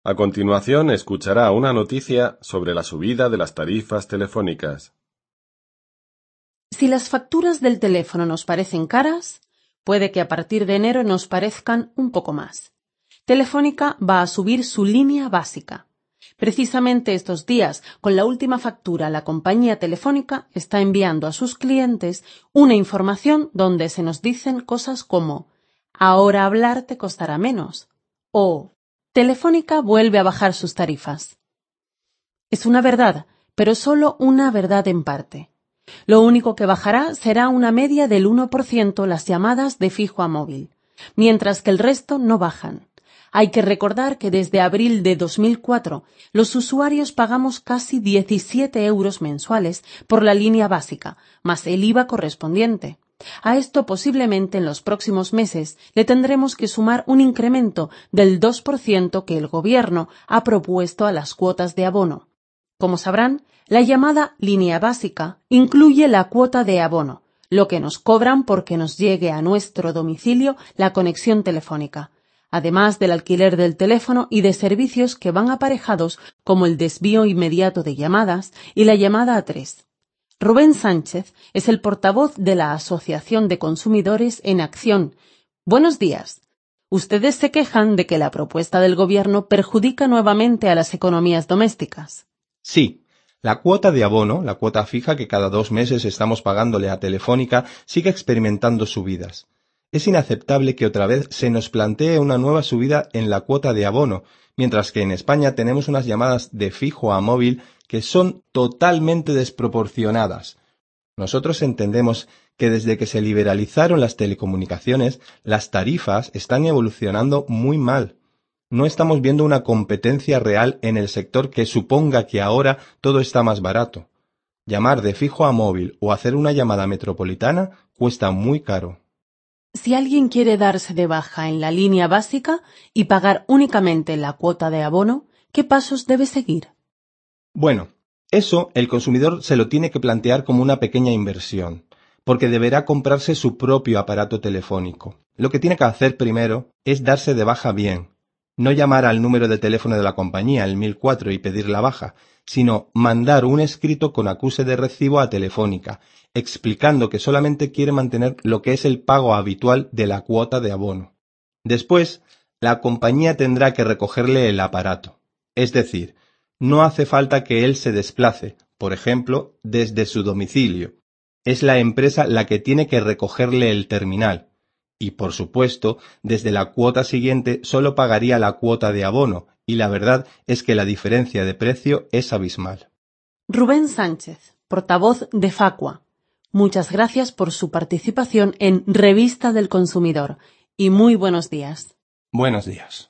A continuación escuchará una noticia sobre la subida de las tarifas telefónicas. Si las facturas del teléfono nos parecen caras, puede que a partir de enero nos parezcan un poco más. Telefónica va a subir su línea básica. Precisamente estos días, con la última factura, la compañía telefónica está enviando a sus clientes una información donde se nos dicen cosas como «Ahora hablar te costará menos» o «Telefónica vuelve a bajar sus tarifas». Es una verdad, pero solo una verdad en parte. Lo único que bajará será una media del 1% las llamadas de fijo a móvil, mientras que el resto no bajan. Hay que recordar que desde abril de 2004 los usuarios pagamos casi 17 euros mensuales por la línea básica, más el IVA correspondiente. A esto posiblemente en los próximos meses le tendremos que sumar un incremento del 2% que el Gobierno ha propuesto a las cuotas de abono. Como sabrán, la llamada línea básica incluye la cuota de abono, lo que nos cobran porque nos llegue a nuestro domicilio la conexión telefónica, además del alquiler del teléfono y de servicios que van aparejados como el desvío inmediato de llamadas y la llamada a tres. Rubén Sánchez es el portavoz de la Asociación de Consumidores en Acción. Buenos días. Ustedes se quejan de que la propuesta del Gobierno perjudica nuevamente a las economías domésticas. Sí, la cuota de abono, la cuota fija que cada 2 meses estamos pagándole a Telefónica, sigue experimentando subidas. Es inaceptable que otra vez se nos plantee una nueva subida en la cuota de abono, mientras que en España tenemos unas llamadas de fijo a móvil que son totalmente desproporcionadas. Nosotros entendemos que desde que se liberalizaron las telecomunicaciones, las tarifas están evolucionando muy mal. No estamos viendo una competencia real en el sector que suponga que ahora todo está más barato. Llamar de fijo a móvil o hacer una llamada metropolitana cuesta muy caro. Si alguien quiere darse de baja en la línea básica y pagar únicamente la cuota de abono, ¿qué pasos debe seguir? Bueno, eso el consumidor se lo tiene que plantear como una pequeña inversión, porque deberá comprarse su propio aparato telefónico. Lo que tiene que hacer primero es darse de baja bien. No llamar al número de teléfono de la compañía, el 1004, y pedir la baja, sino mandar un escrito con acuse de recibo a Telefónica, explicando que solamente quiere mantener lo que es el pago habitual de la cuota de abono. Después, la compañía tendrá que recogerle el aparato. Es decir, no hace falta que él se desplace, por ejemplo, desde su domicilio. Es la empresa la que tiene que recogerle el terminal. Y, por supuesto, desde la cuota siguiente solo pagaría la cuota de abono, y la verdad es que la diferencia de precio es abismal. Rubén Sánchez, portavoz de Facua. Muchas gracias por su participación en Revista del Consumidor y muy buenos días. Buenos días.